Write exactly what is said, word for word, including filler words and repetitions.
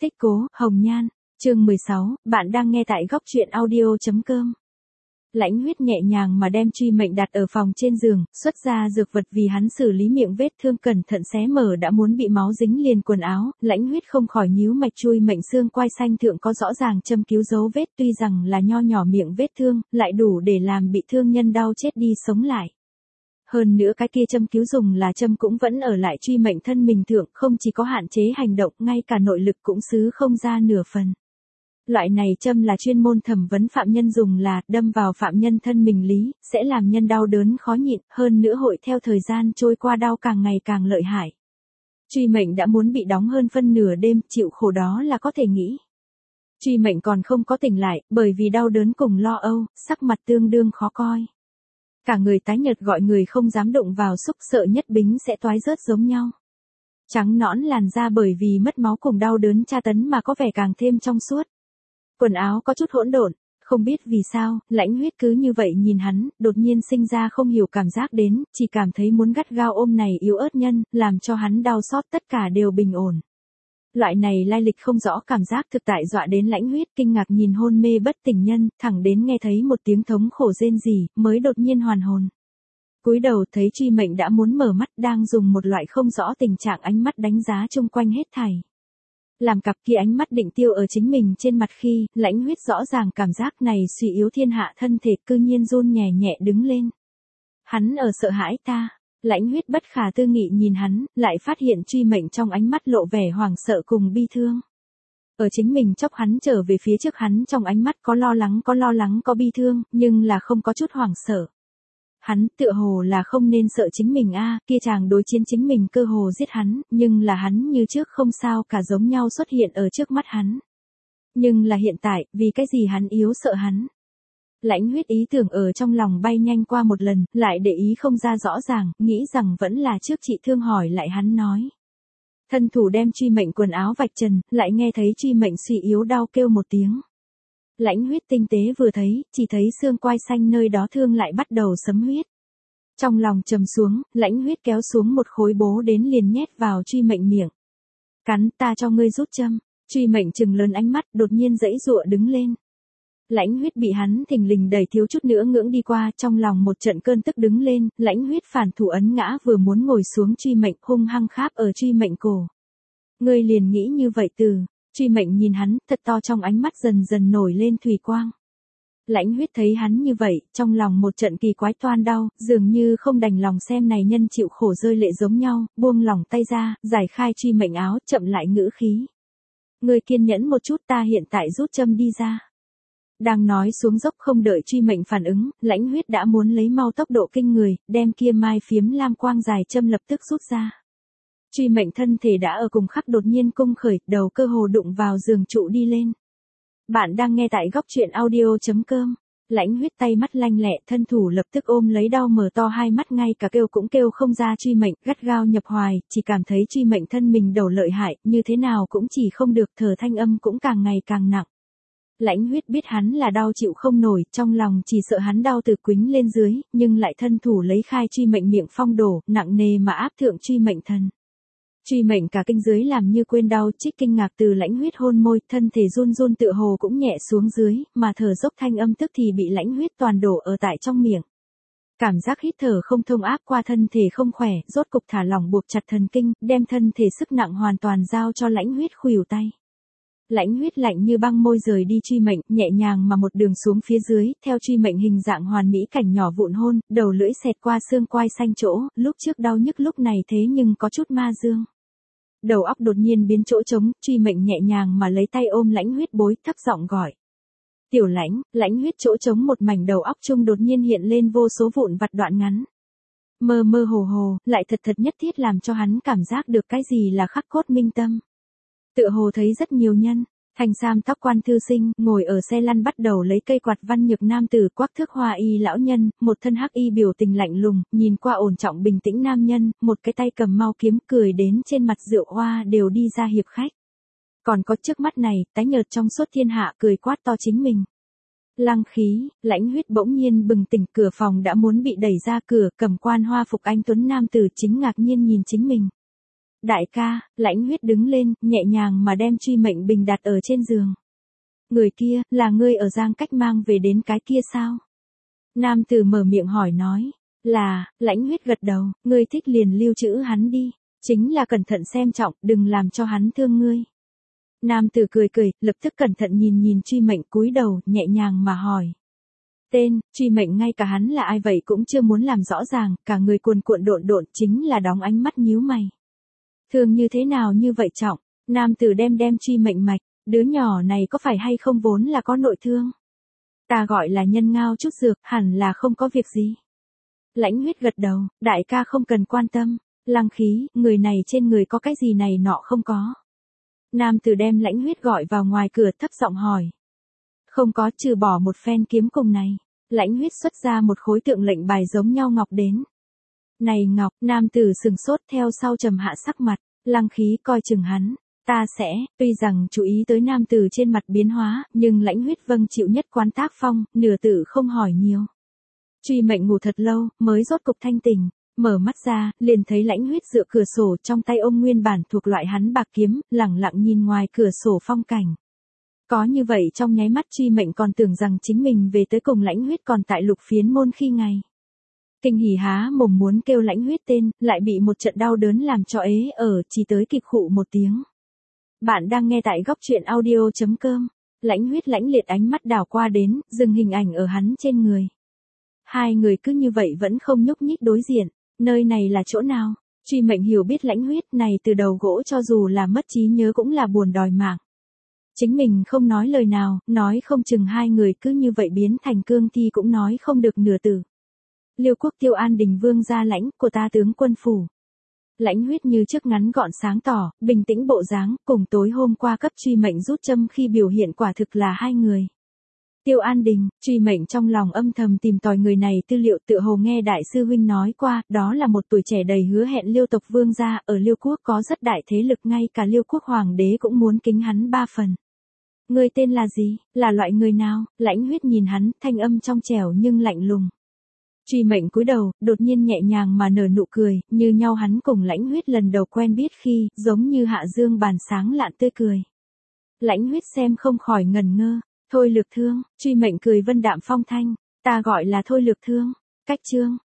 Tích cố, Hồng Nhan, chương mười sáu, bạn đang nghe tại góc truyện audio.com. Lãnh Huyết nhẹ nhàng mà đem truy mệnh đặt ở phòng trên giường, xuất ra dược vật vì hắn xử lý miệng vết thương cẩn thận xé mở đã muốn bị máu dính liền quần áo, Lãnh Huyết không khỏi nhíu mạch chui mệnh xương quai xanh thượng có rõ ràng châm cứu dấu vết tuy rằng là nho nhỏ miệng vết thương, lại đủ để làm bị thương nhân đau chết đi sống lại. Hơn nữa cái kia châm cứu dùng là châm cũng vẫn ở lại truy mệnh thân mình thượng, không chỉ có hạn chế hành động, ngay cả nội lực cũng xứ không ra nửa phần. Loại này châm là chuyên môn thẩm vấn phạm nhân dùng là đâm vào phạm nhân thân mình lý, sẽ làm nhân đau đớn khó nhịn, hơn nữa hội theo thời gian trôi qua đau càng ngày càng lợi hại. Truy mệnh đã muốn bị đóng hơn phân nửa đêm, chịu khổ đó là có thể nghĩ. Truy mệnh còn không có tỉnh lại, bởi vì đau đớn cùng lo âu, sắc mặt tương đương khó coi. Cả người tái nhợt gọi người không dám đụng vào, xúc sợ nhất bính sẽ toái rớt giống nhau. Trắng nõn làn da bởi vì mất máu cùng đau đớn tra tấn mà có vẻ càng thêm trong suốt. Quần áo có chút hỗn độn, không biết vì sao, Lãnh Huyết cứ như vậy nhìn hắn, đột nhiên sinh ra không hiểu cảm giác đến, chỉ cảm thấy muốn gắt gao ôm này yếu ớt nhân, làm cho hắn đau xót tất cả đều bình ổn. Loại này lai lịch không rõ cảm giác thực tại dọa đến Lãnh Huyết kinh ngạc nhìn hôn mê bất tỉnh nhân, thẳng đến nghe thấy một tiếng thống khổ rên rỉ, mới đột nhiên hoàn hồn. Cúi đầu thấy truy mệnh đã muốn mở mắt đang dùng một loại không rõ tình trạng ánh mắt đánh giá chung quanh hết thảy. Làm cặp kia ánh mắt định tiêu ở chính mình trên mặt khi, Lãnh Huyết rõ ràng cảm giác này suy yếu thiên hạ thân thể cư nhiên run nhẹ nhẹ đứng lên. Hắn ở sợ hãi ta. Lãnh Huyết bất khả tư nghị nhìn hắn, lại phát hiện truy mệnh trong ánh mắt lộ vẻ hoảng sợ cùng bi thương. Ở chính mình chốc hắn trở về phía trước hắn trong ánh mắt có lo lắng có lo lắng có bi thương, nhưng là không có chút hoảng sợ. Hắn tựa hồ là không nên sợ chính mình a, kia chàng đối chiến chính mình cơ hồ giết hắn, nhưng là hắn như trước không sao cả giống nhau xuất hiện ở trước mắt hắn. Nhưng là hiện tại, vì cái gì hắn yếu sợ hắn? Lãnh Huyết ý tưởng ở trong lòng bay nhanh qua một lần, lại để ý không ra rõ ràng, nghĩ rằng vẫn là trước chị thương hỏi lại hắn nói. Thân thủ đem truy mệnh quần áo vạch trần, lại nghe thấy truy mệnh suy yếu đau kêu một tiếng. Lãnh Huyết tinh tế vừa thấy, chỉ thấy xương quai xanh nơi đó thương lại bắt đầu sấm huyết. Trong lòng trầm xuống, Lãnh Huyết kéo xuống một khối bố đến liền nhét vào truy mệnh miệng. Cắn ta cho ngươi rút châm, truy mệnh trừng lớn ánh mắt đột nhiên giãy giụa đứng lên. Lãnh Huyết bị hắn thình lình đẩy thiếu chút nữa ngưỡng đi qua, trong lòng một trận cơn tức đứng lên, Lãnh Huyết phản thủ ấn ngã vừa muốn ngồi xuống truy mệnh hung hăng kháp ở truy mệnh cổ. Ngươi liền nghĩ như vậy từ, truy mệnh nhìn hắn, thật to trong ánh mắt dần dần nổi lên thủy quang. Lãnh Huyết thấy hắn như vậy, trong lòng một trận kỳ quái toan đau, dường như không đành lòng xem này nhân chịu khổ rơi lệ giống nhau, buông lòng tay ra, giải khai truy mệnh áo, chậm lại ngữ khí. Ngươi kiên nhẫn một chút ta hiện tại rút châm đi ra. Đang nói xuống dốc không đợi truy mệnh phản ứng, Lãnh Huyết đã muốn lấy mau tốc độ kinh người, đem kia mai phiếm lam quang dài châm lập tức rút ra. Truy mệnh thân thể đã ở cùng khắc đột nhiên cung khởi, đầu cơ hồ đụng vào giường trụ đi lên. Bạn đang nghe tại góc truyện audio.com. Lãnh Huyết tay mắt lanh lẹ, thân thủ lập tức ôm lấy đau mở to hai mắt ngay cả kêu cũng kêu không ra truy mệnh, gắt gao nhập hoài, chỉ cảm thấy truy mệnh thân mình đầu lợi hại, như thế nào cũng chỉ không được, thở thanh âm cũng càng ngày càng nặng. Lãnh Huyết biết hắn là đau chịu không nổi, trong lòng chỉ sợ hắn đau từ quýnh lên dưới, nhưng lại thân thủ lấy khai truy mệnh miệng phong đổ, nặng nề mà áp thượng truy mệnh thần. Truy mệnh cả kinh dưới làm như quên đau, trích kinh ngạc từ Lãnh Huyết hôn môi, thân thể run run tựa hồ cũng nhẹ xuống dưới, mà thở dốc thanh âm tức thì bị Lãnh Huyết toàn đổ ở tại trong miệng. Cảm giác hít thở không thông áp qua thân thể không khỏe, rốt cục thả lỏng buộc chặt thần kinh, đem thân thể sức nặng hoàn toàn giao cho Lãnh Huyết khuỷu tay. Lãnh Huyết lạnh như băng môi rời đi truy mệnh, nhẹ nhàng mà một đường xuống phía dưới, theo truy mệnh hình dạng hoàn mỹ cảnh nhỏ vụn hôn, đầu lưỡi xẹt qua xương quai xanh chỗ, lúc trước đau nhức lúc này thế nhưng có chút ma dương. Đầu óc đột nhiên biến chỗ trống, truy mệnh nhẹ nhàng mà lấy tay ôm Lãnh Huyết bối, thấp giọng gọi. Tiểu Lãnh, Lãnh Huyết chỗ trống một mảnh đầu óc chung đột nhiên hiện lên vô số vụn vặt đoạn ngắn. Mơ mơ hồ hồ, lại thật thật nhất thiết làm cho hắn cảm giác được cái gì là khắc cốt minh tâm. Tựa hồ thấy rất nhiều nhân, thanh sam tóc quan thư sinh, ngồi ở xe lăn bắt đầu lấy cây quạt văn nhược nam tử quắc thước hoa y lão nhân, một thân hắc y biểu tình lạnh lùng, nhìn qua ổn trọng bình tĩnh nam nhân, một cái tay cầm mau kiếm cười đến trên mặt rượu hoa đều đi ra hiệp khách. Còn có trước mắt này, tái nhợt trong suốt thiên hạ cười quát to chính mình. Lăng khí, Lãnh Huyết bỗng nhiên bừng tỉnh, cửa phòng đã muốn bị đẩy ra cửa, cầm quan hoa phục anh tuấn nam tử chính ngạc nhiên nhìn chính mình. Đại ca, Lãnh Huyết đứng lên, nhẹ nhàng mà đem truy mệnh bình đặt ở trên giường. Người kia, là ngươi ở Giang Cách mang về đến cái kia sao? Nam tử mở miệng hỏi nói. Là, Lãnh Huyết gật đầu, ngươi thích liền lưu trữ hắn đi. Chính là cẩn thận xem trọng, đừng làm cho hắn thương ngươi. Nam tử cười cười, lập tức cẩn thận nhìn nhìn truy mệnh cúi đầu, nhẹ nhàng mà hỏi. Tên, truy mệnh ngay cả hắn là ai vậy cũng chưa muốn làm rõ ràng, cả người cuồn cuộn độn độn chính là đóng ánh mắt nhíu mày. Thương như thế nào như vậy trọng, nam tử đem đem truy mệnh mạch, đứa nhỏ này có phải hay không vốn là có nội thương? Ta gọi là nhân ngao chút dược, hẳn là không có việc gì. Lãnh Huyết gật đầu, đại ca không cần quan tâm, Lăng Khí, người này trên người có cái gì này nọ không có. Nam tử đem Lãnh Huyết gọi vào ngoài cửa thấp giọng hỏi. Không có, trừ bỏ một phen kiếm cùng này. Lãnh Huyết xuất ra một khối tượng lệnh bài giống nhau ngọc đến. Này ngọc, nam tử sừng sốt theo sau trầm hạ sắc mặt, Lăng Khí coi chừng hắn. Ta sẽ, tuy rằng chú ý tới nam tử trên mặt biến hóa, nhưng Lãnh Huyết vâng chịu nhất quán tác phong, nửa tử không hỏi nhiều. Truy mệnh ngủ thật lâu, mới rốt cục thanh tỉnh, mở mắt ra, liền thấy Lãnh Huyết dựa cửa sổ trong tay ôm nguyên bản thuộc loại hắn bạc kiếm, lẳng lặng nhìn ngoài cửa sổ phong cảnh. Có như vậy trong nháy mắt truy mệnh còn tưởng rằng chính mình về tới cùng Lãnh Huyết còn tại Lục Phiến môn khi ngày. Kinh hỉ há mồm muốn kêu Lãnh Huyết tên, lại bị một trận đau đớn làm cho ế ở, chỉ tới kịp khụ một tiếng. Bạn đang nghe tại góc truyện audio chấm com. Lãnh Huyết lãnh liệt ánh mắt đảo qua đến, dừng hình ảnh ở hắn trên người. Hai người cứ như vậy vẫn không nhúc nhích đối diện, nơi này là chỗ nào? Truy mệnh hiểu biết Lãnh Huyết này từ đầu gỗ cho dù là mất trí nhớ cũng là buồn đòi mạng. Chính mình không nói lời nào, nói không chừng hai người cứ như vậy biến thành cương thi cũng nói không được nửa từ. Liêu Quốc Tiêu An Đình vương gia lãnh của ta tướng quân phủ. Lãnh Huyết như trước ngắn gọn sáng tỏ, bình tĩnh bộ dáng, cùng tối hôm qua cấp truy mệnh rút châm khi biểu hiện quả thực là hai người. Tiêu An Đình, truy mệnh trong lòng âm thầm tìm tòi người này tư liệu tự hồ nghe đại sư huynh nói qua, đó là một tuổi trẻ đầy hứa hẹn Liêu tộc vương gia, ở Liêu Quốc có rất đại thế lực, ngay cả Liêu Quốc hoàng đế cũng muốn kính hắn ba phần. Người tên là gì, là loại người nào? Lãnh Huyết nhìn hắn, thanh âm trong trẻo nhưng lạnh lùng. Truy mệnh cúi đầu, đột nhiên nhẹ nhàng mà nở nụ cười, như nhau hắn cùng Lãnh Huyết lần đầu quen biết khi, giống như hạ dương bàn sáng lạn tươi cười. Lãnh Huyết xem không khỏi ngần ngơ. Thôi Lược Thương, truy mệnh cười vân đạm phong thanh, ta gọi là Thôi Lược Thương. Cách chương,